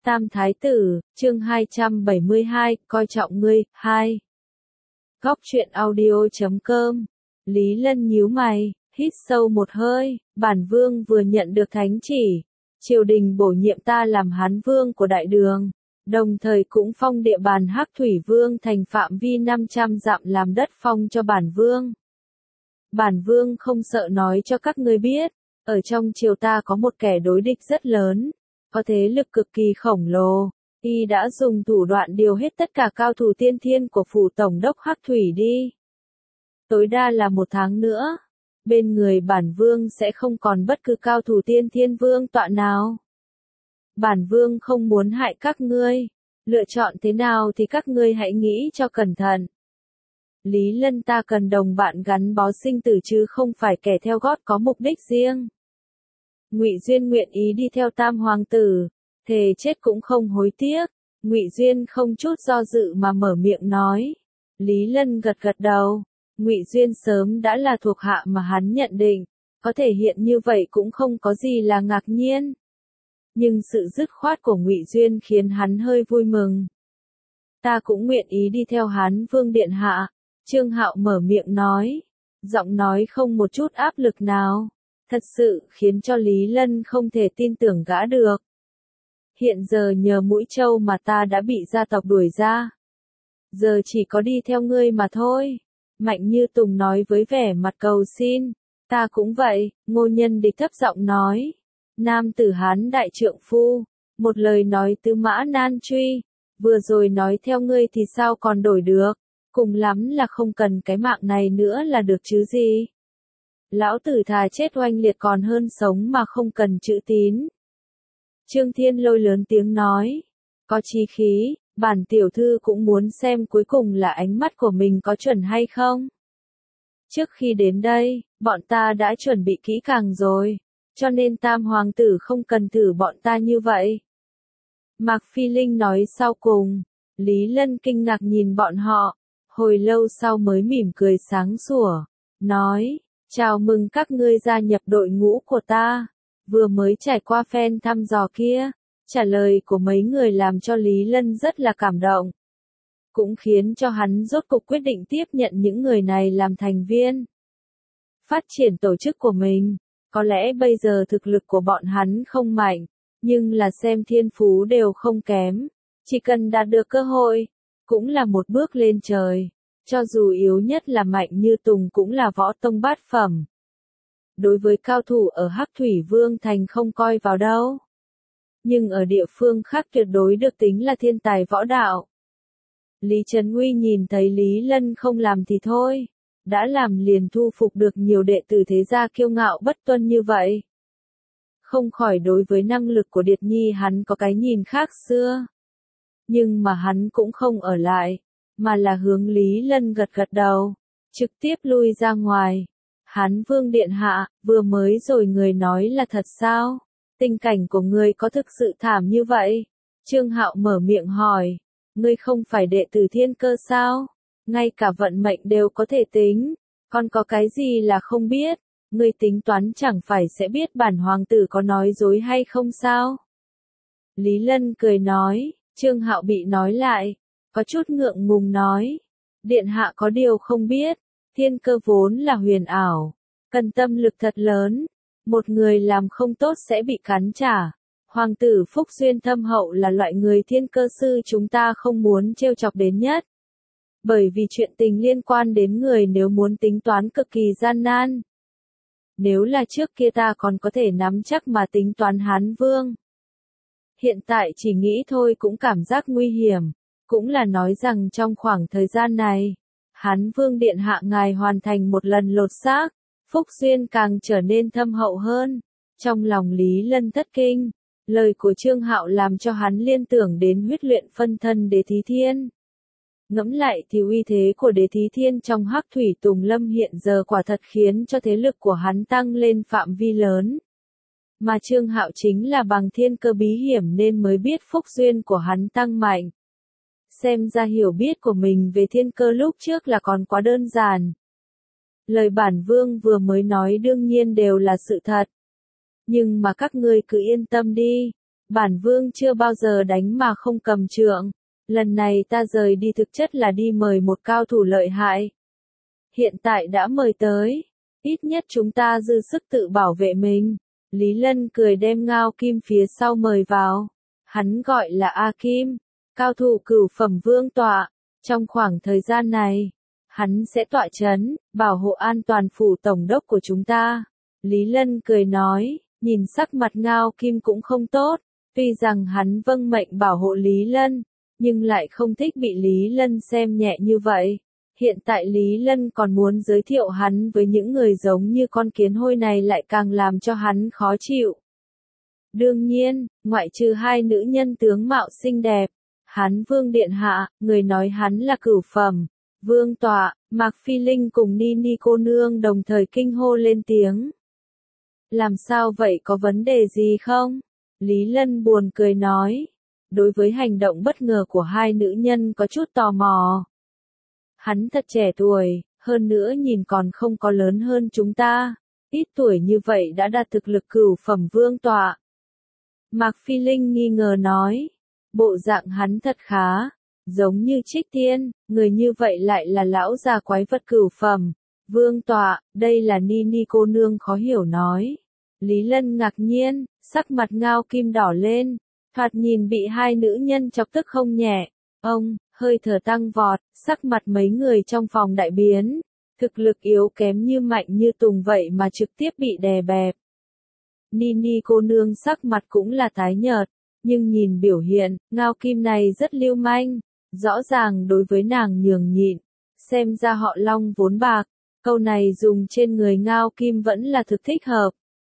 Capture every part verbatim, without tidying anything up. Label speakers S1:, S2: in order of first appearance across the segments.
S1: Tam Thái Tử, chương hai trăm bảy mươi hai, coi trọng ngươi, hai. Góc truyện audio chấm com. Lý Lân nhíu mày, hít sâu một hơi, bản vương vừa nhận được thánh chỉ. Triều đình bổ nhiệm ta làm Hán Vương của Đại Đường, đồng thời cũng phong địa bàn Hắc Thủy Vương thành phạm vi năm trăm dặm làm đất phong cho bản vương. Bản vương không sợ nói cho các ngươi biết, ở trong triều ta có một kẻ đối địch rất lớn, có thế lực cực kỳ khổng lồ, y đã dùng thủ đoạn điều hết tất cả cao thủ tiên thiên của phủ tổng đốc Hắc Thủy đi. Tối đa là một tháng nữa, bên người bản vương sẽ không còn bất cứ cao thủ tiên thiên vương tọa nào. Bản vương không muốn hại các ngươi, lựa chọn thế nào thì các ngươi hãy nghĩ cho cẩn thận. Lý Lân, ta cần đồng bạn gắn bó sinh tử chứ không phải kẻ theo gót có mục đích riêng. Ngụy Duyên nguyện ý đi theo Tam hoàng tử, thề chết cũng không hối tiếc. Ngụy Duyên không chút do dự mà mở miệng nói. Lý Lân gật gật đầu. Ngụy Duyên sớm đã là thuộc hạ mà hắn nhận định, có thể hiện như vậy cũng không có gì là ngạc nhiên. Nhưng sự dứt khoát của Ngụy Duyên khiến hắn hơi vui mừng. Ta cũng nguyện ý đi theo Hán Vương điện hạ. Trương Hạo mở miệng nói, giọng nói không một chút áp lực nào, thật sự khiến cho Lý Lân không thể tin tưởng gã được. Hiện giờ nhờ mũi trâu mà ta đã bị gia tộc đuổi ra. Giờ chỉ có đi theo ngươi mà thôi. Mạnh Như Tùng nói với vẻ mặt cầu xin. Ta cũng vậy, Ngô Nhân Địch thấp giọng nói. Nam tử Hán đại trượng phu, một lời nói tứ mã nan truy, vừa rồi nói theo ngươi thì sao còn đổi được. Cùng lắm là không cần cái mạng này nữa là được chứ gì. Lão tử thà chết oanh liệt còn hơn sống mà không cần chữ tín. Trương Thiên Lôi lớn tiếng nói. Có chí khí, bản tiểu thư cũng muốn xem cuối cùng là ánh mắt của mình có chuẩn hay không. Trước khi đến đây, bọn ta đã chuẩn bị kỹ càng rồi, cho nên Tam hoàng tử không cần thử bọn ta như vậy. Mạc Phi Linh nói sau cùng. Lý Lân kinh ngạc nhìn bọn họ. Hồi lâu sau mới mỉm cười sáng sủa, nói, chào mừng các ngươi gia nhập đội ngũ của ta, vừa mới trải qua phen thăm dò kia, trả lời của mấy người làm cho Lý Lân rất là cảm động, cũng khiến cho hắn rốt cuộc quyết định tiếp nhận những người này làm thành viên, phát triển tổ chức của mình. Có lẽ bây giờ thực lực của bọn hắn không mạnh, nhưng là xem thiên phú đều không kém, chỉ cần đạt được cơ hội, cũng là một bước lên trời, cho dù yếu nhất là Mạnh Như Tùng cũng là võ tông bát phẩm. Đối với cao thủ ở Hắc Thủy Vương Thành không coi vào đâu. Nhưng ở địa phương khác tuyệt đối được tính là thiên tài võ đạo. Lý Trấn Uy nhìn thấy Lý Lân không làm thì thôi, đã làm liền thu phục được nhiều đệ tử thế gia kiêu ngạo bất tuân như vậy. Không khỏi đối với năng lực của Điệt Nhi hắn có cái nhìn khác xưa. Nhưng mà hắn cũng không ở lại, mà là hướng Lý Lân gật gật đầu, trực tiếp lui ra ngoài. Hán Vương điện hạ, vừa mới rồi người nói là thật sao? Tình cảnh của người có thực sự thảm như vậy? Trương Hạo mở miệng hỏi, ngươi không phải đệ tử Thiên Cơ sao? Ngay cả vận mệnh đều có thể tính, còn có cái gì là không biết? Ngươi tính toán chẳng phải sẽ biết bản hoàng tử có nói dối hay không sao? Lý Lân cười nói. Trương Hạo bị nói lại, có chút ngượng ngùng nói, điện hạ có điều không biết, thiên cơ vốn là huyền ảo, cần tâm lực thật lớn, một người làm không tốt sẽ bị cắn trả. Hoàng tử Phúc Duyên thâm hậu là loại người thiên cơ sư chúng ta không muốn trêu chọc đến nhất. Bởi vì chuyện tình liên quan đến người nếu muốn tính toán cực kỳ gian nan. Nếu là trước kia ta còn có thể nắm chắc mà tính toán Hán Vương. Hiện tại chỉ nghĩ thôi cũng cảm giác nguy hiểm, cũng là nói rằng trong khoảng thời gian này, Hán Vương điện hạ ngài hoàn thành một lần lột xác, Phúc Duyên càng trở nên thâm hậu hơn. Trong lòng Lý Lân thất kinh, lời của Trương Hạo làm cho hắn liên tưởng đến huyết luyện phân thân Đế Thí Thiên. Ngẫm lại thì uy thế của Đế Thí Thiên trong Hắc Thủy Tùng Lâm hiện giờ quả thật khiến cho thế lực của hắn tăng lên phạm vi lớn. Mà Trương Hạo chính là bằng thiên cơ bí hiểm nên mới biết phúc duyên của hắn tăng mạnh. Xem ra hiểu biết của mình về thiên cơ lúc trước là còn quá đơn giản. Lời bản vương vừa mới nói đương nhiên đều là sự thật. Nhưng mà các ngươi cứ yên tâm đi, Bản vương chưa bao giờ đánh mà không cầm trượng. Lần này ta rời đi thực chất là đi mời một cao thủ lợi hại. Hiện tại đã mời tới, ít nhất chúng ta dư sức tự bảo vệ mình. Lý Lân cười đem Ngao Kim phía sau mời vào. Hắn gọi là A Kim, cao thủ cửu phẩm vương tọa. Trong khoảng thời gian này, hắn sẽ tọa chấn, bảo hộ an toàn phủ tổng đốc của chúng ta. Lý Lân cười nói, nhìn sắc mặt Ngao Kim cũng không tốt. Tuy rằng hắn vâng mệnh bảo hộ Lý Lân, nhưng lại không thích bị Lý Lân xem nhẹ như vậy. Hiện tại Lý Lân còn muốn giới thiệu hắn với những người giống như con kiến hôi này lại càng làm cho hắn khó chịu. Đương nhiên, ngoại trừ hai nữ nhân tướng mạo xinh đẹp, hắn Vương Điện Hạ, người nói hắn là cửu phẩm, Vương Tọa, Mạc Phi Linh cùng Ni Ni cô nương đồng thời kinh hô lên tiếng. Làm sao vậy, có vấn đề gì không? Lý Lân buồn cười nói. Đối với hành động bất ngờ của hai nữ nhân có chút tò mò. Hắn thật trẻ tuổi, hơn nữa nhìn còn không có lớn hơn chúng ta. Ít tuổi như vậy đã đạt thực lực cửu phẩm vương tọa. Mạc Phi Linh nghi ngờ nói. Bộ dạng hắn thật khá. Giống như Trích Tiên, người như vậy lại là lão già quái vật cửu phẩm. Vương tọa, đây là Ni Ni cô nương khó hiểu nói. Lý Lân ngạc nhiên, sắc mặt Ngao Kim đỏ lên. Thoạt nhìn bị hai nữ nhân chọc tức không nhẹ. Ông, hơi thở tăng vọt, sắc mặt mấy người trong phòng đại biến. Thực lực yếu kém như Mạnh Như Tùng vậy mà trực tiếp bị đè bẹp. Ni Ni cô nương sắc mặt cũng là tái nhợt, nhưng nhìn biểu hiện, Ngao Kim này rất lưu manh. Rõ ràng đối với nàng nhường nhịn. Xem ra họ Long vốn bạc. Câu này dùng trên người Ngao Kim vẫn là thực thích hợp.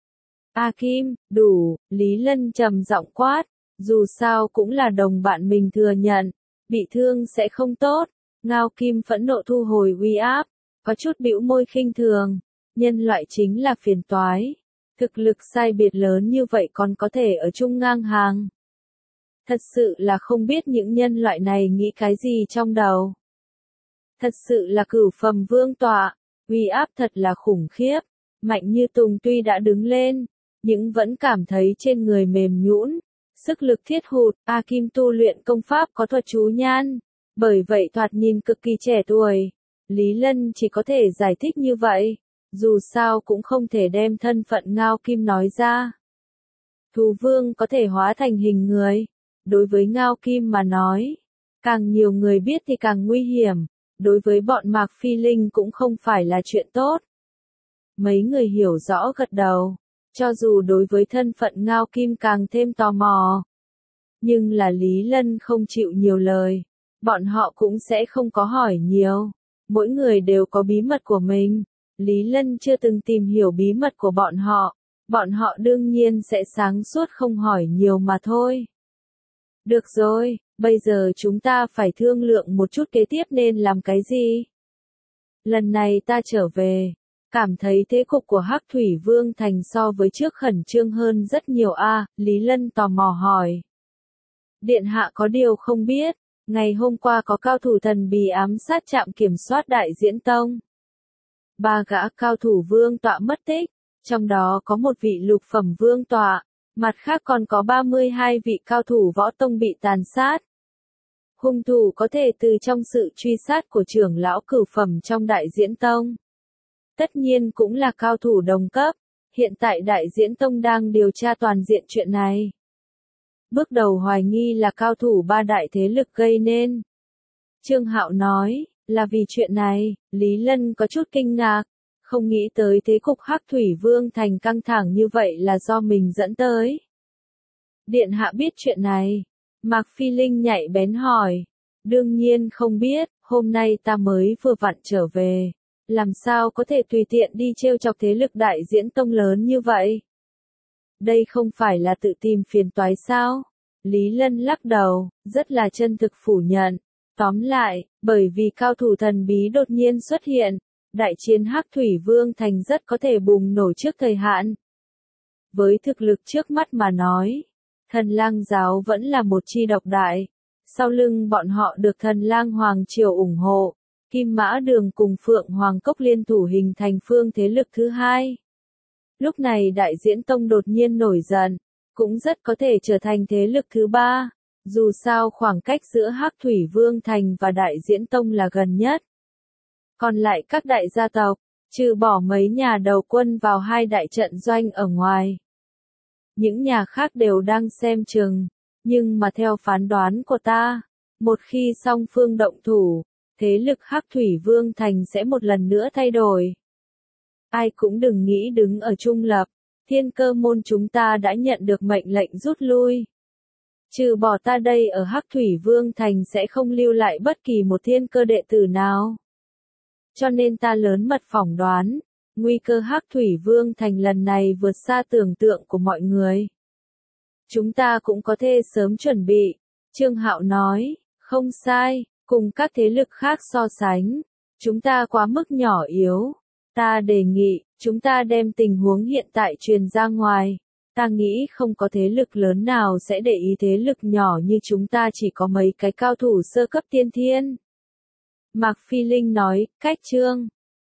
S1: A Kim, đủ, Lý Lân trầm giọng quát. Dù sao cũng là đồng bạn mình thừa nhận, bị thương sẽ không tốt. Ngao Kim phẫn nộ thu hồi uy áp, có chút bĩu môi khinh thường. Nhân loại chính là phiền toái. Thực lực sai biệt lớn như vậy còn có thể ở chung ngang hàng. Thật sự là không biết những nhân loại này nghĩ cái gì trong đầu. Thật sự là cửu phẩm vương tọa, uy áp thật là khủng khiếp. Mạnh Như Tùng tuy đã đứng lên, nhưng vẫn cảm thấy trên người mềm nhũn. Sức lực thiết hụt, A Kim tu luyện công pháp có thuật chú nhan, bởi vậy thoạt nhìn cực kỳ trẻ tuổi. Lý Lân chỉ có thể giải thích như vậy, dù sao cũng không thể đem thân phận Ngao Kim nói ra. Thú vương có thể hóa thành hình người, đối với Ngao Kim mà nói, càng nhiều người biết thì càng nguy hiểm, đối với bọn Mạc Phi Linh cũng không phải là chuyện tốt. Mấy người hiểu rõ gật đầu. Cho dù đối với thân phận Ngao Kim càng thêm tò mò. Nhưng là Lý Lân không chịu nhiều lời. Bọn họ cũng sẽ không có hỏi nhiều. Mỗi người đều có bí mật của mình. Lý Lân chưa từng tìm hiểu bí mật của bọn họ. Bọn họ đương nhiên sẽ sáng suốt không hỏi nhiều mà thôi. Được rồi, bây giờ chúng ta phải thương lượng một chút kế tiếp nên làm cái gì. Lần này ta trở về. Cảm thấy thế cục của Hắc Thủy Vương Thành so với trước khẩn trương hơn rất nhiều a. À, Lý Lân tò mò hỏi. Điện hạ có điều không biết, ngày hôm qua có cao thủ thần bí ám sát trạm kiểm soát Đại Diễn Tông. Ba gã cao thủ vương tọa mất tích, trong đó có một vị lục phẩm vương tọa, mặt khác còn có ba mươi hai vị cao thủ võ tông bị tàn sát. Hung thủ có thể từ trong sự truy sát của trưởng lão cửu phẩm trong Đại Diễn Tông. Tất nhiên cũng là cao thủ đồng cấp, hiện tại Đại Diễn Tông đang điều tra toàn diện chuyện này. Bước đầu hoài nghi là cao thủ ba đại thế lực gây nên. Trương Hạo nói, là vì chuyện này, Lý Lân có chút kinh ngạc, không nghĩ tới thế cục Hắc Thủy Vương Thành căng thẳng như vậy là do mình dẫn tới. Điện hạ biết chuyện này, Mạc Phi Linh nhạy bén hỏi, đương nhiên không biết, hôm nay ta mới vừa vặn trở về. Làm sao có thể tùy tiện đi trêu chọc thế lực Đại Diễn Tông lớn như vậy? Đây không phải là tự tìm phiền toái sao? Lý Lân lắc đầu, rất là chân thực phủ nhận. Tóm lại, bởi vì cao thủ thần bí đột nhiên xuất hiện, đại chiến Hắc Thủy Vương Thành rất có thể bùng nổ trước thời hạn. Với thực lực trước mắt mà nói, Thần Lang giáo vẫn là một chi độc đại. Sau lưng bọn họ được Thần Lang Hoàng Triều ủng hộ. Kim Mã Đường cùng Phượng Hoàng Cốc liên thủ hình thành phương thế lực thứ hai. Lúc này Đại Diễn Tông đột nhiên nổi giận, cũng rất có thể trở thành thế lực thứ ba. Dù sao khoảng cách giữa Hắc Thủy Vương Thành và Đại Diễn Tông là gần nhất. Còn lại các đại gia tộc, trừ bỏ mấy nhà đầu quân vào hai đại trận doanh ở ngoài. Những nhà khác đều đang xem chừng, nhưng mà theo phán đoán của ta, một khi song phương động thủ, thế lực Hắc Thủy Vương Thành sẽ một lần nữa thay đổi. Ai cũng đừng nghĩ đứng ở trung lập, Thiên Cơ môn chúng ta đã nhận được mệnh lệnh rút lui. Trừ bỏ ta đây ở Hắc Thủy Vương Thành sẽ không lưu lại bất kỳ một thiên cơ đệ tử nào. Cho nên ta lớn mật phỏng đoán, nguy cơ Hắc Thủy Vương Thành lần này vượt xa tưởng tượng của mọi người. Chúng ta cũng có thể sớm chuẩn bị, Trương Hạo nói, không sai, cùng các thế lực khác so sánh, chúng ta quá mức nhỏ yếu. Ta đề nghị, chúng ta đem tình huống hiện tại truyền ra ngoài. Ta nghĩ không có thế lực lớn nào sẽ để ý thế lực nhỏ như chúng ta chỉ có mấy cái cao thủ sơ cấp tiên thiên. Mạc Phi Linh nói, cách Trương